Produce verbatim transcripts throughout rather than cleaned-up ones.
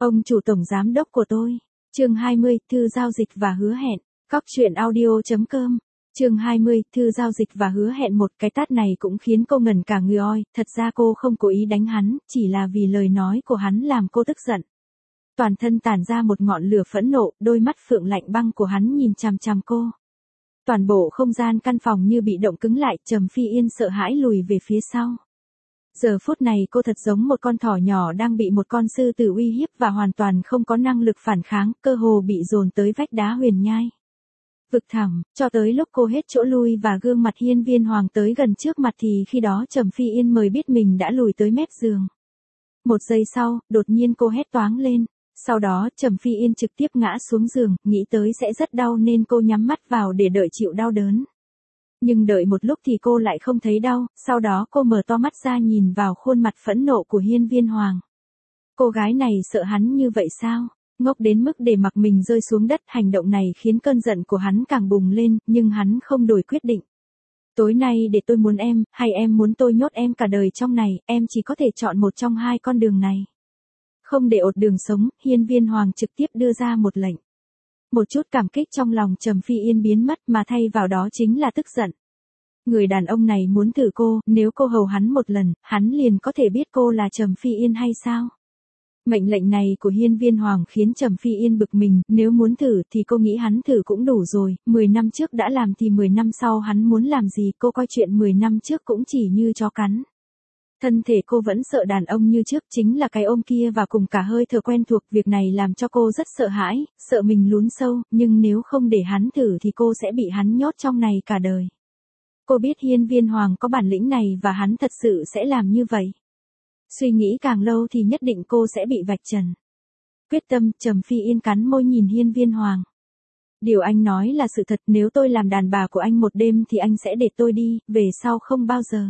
Ông chủ tổng giám đốc của tôi. Chương hai mươi, thư giao dịch và hứa hẹn. Cóc truyện audio chấm com. Chương hai mươi, thư giao dịch và hứa hẹn. Một cái tát này cũng khiến cô ngẩn cả người oi, thật ra cô không cố ý đánh hắn, chỉ là vì lời nói của hắn làm cô tức giận. Toàn thân tản ra một ngọn lửa phẫn nộ, đôi mắt phượng lạnh băng của hắn nhìn chằm chằm cô. Toàn bộ không gian căn phòng như bị động cứng lại, Trầm Phi Yên sợ hãi lùi về phía sau. Giờ phút này cô thật giống một con thỏ nhỏ đang bị một con sư tử uy hiếp và hoàn toàn không có năng lực phản kháng, cơ hồ bị dồn tới vách đá huyền nhai. Vực thẳm, cho tới lúc cô hết chỗ lui và gương mặt Hiên Viên Hoàng tới gần trước mặt thì khi đó Trầm Phi Yên mới biết mình đã lùi tới mép giường. Một giây sau, đột nhiên cô hét toáng lên. Sau đó Trầm Phi Yên trực tiếp ngã xuống giường, nghĩ tới sẽ rất đau nên cô nhắm mắt vào để đợi chịu đau đớn. Nhưng đợi một lúc thì cô lại không thấy đau, sau đó cô mở to mắt ra nhìn vào khuôn mặt phẫn nộ của Hiên Viên Hoàng. Cô gái này sợ hắn như vậy sao? Ngốc đến mức để mặc mình rơi xuống đất, hành động này khiến cơn giận của hắn càng bùng lên, nhưng hắn không đổi quyết định. Tối nay để tôi muốn em, hay em muốn tôi nhốt em cả đời trong này, em chỉ có thể chọn một trong hai con đường này. Không để ột đường sống, Hiên Viên Hoàng trực tiếp đưa ra một lệnh. Một chút cảm kích trong lòng Trầm Phi Yên biến mất mà thay vào đó chính là tức giận. Người đàn ông này muốn thử cô, nếu cô hầu hắn một lần, hắn liền có thể biết cô là Trầm Phi Yên hay sao? Mệnh lệnh này của Hiên Viên Hoàng khiến Trầm Phi Yên bực mình, nếu muốn thử thì cô nghĩ hắn thử cũng đủ rồi, mười năm trước đã làm thì mười năm sau hắn muốn làm gì, cô coi chuyện mười năm trước cũng chỉ như chó cắn. Thân thể cô vẫn sợ đàn ông như trước, chính là cái ôm kia và cùng cả hơi thở quen thuộc, việc này làm cho cô rất sợ hãi, sợ mình lún sâu, nhưng nếu không để hắn thử thì cô sẽ bị hắn nhốt trong này cả đời. Cô biết Hiên Viên Hoàng có bản lĩnh này và hắn thật sự sẽ làm như vậy. Suy nghĩ càng lâu thì nhất định cô sẽ bị vạch trần. Quyết tâm, Trầm Phi Yên cắn môi nhìn Hiên Viên Hoàng. Điều anh nói là sự thật, nếu tôi làm đàn bà của anh một đêm thì anh sẽ để tôi đi, về sau không bao giờ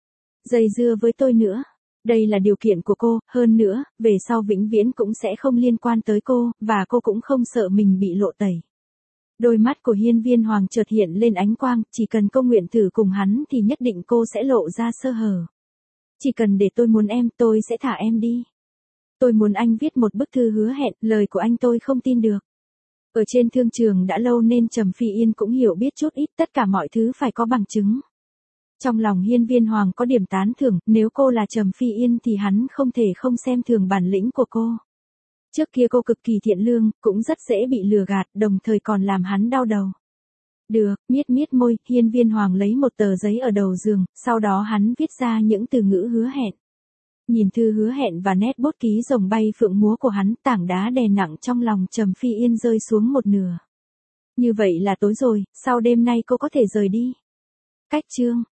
dây dưa với tôi nữa. Đây là điều kiện của cô, hơn nữa, về sau vĩnh viễn cũng sẽ không liên quan tới cô, và cô cũng không sợ mình bị lộ tẩy. Đôi mắt của Hiên Viên Hoàng chợt hiện lên ánh quang, chỉ cần cô nguyện thử cùng hắn thì nhất định cô sẽ lộ ra sơ hở. Chỉ cần để tôi muốn em, tôi sẽ thả em đi. Tôi muốn anh viết một bức thư hứa hẹn, lời của anh tôi không tin được. Ở trên thương trường đã lâu nên Trầm Phi Yên cũng hiểu biết chút ít, tất cả mọi thứ phải có bằng chứng. Trong lòng Hiên Viên Hoàng có điểm tán thưởng, nếu cô là Trầm Phi Yên thì hắn không thể không xem thường bản lĩnh của cô. Trước kia cô cực kỳ thiện lương, cũng rất dễ bị lừa gạt, đồng thời còn làm hắn đau đầu. Được, miết miết môi, Hiên Viên Hoàng lấy một tờ giấy ở đầu giường, sau đó hắn viết ra những từ ngữ hứa hẹn. Nhìn thư hứa hẹn và nét bút ký rồng bay phượng múa của hắn, tảng đá đè nặng trong lòng Trầm Phi Yên rơi xuống một nửa. Như vậy là tối rồi, sau đêm nay cô có thể rời đi. Cách chương.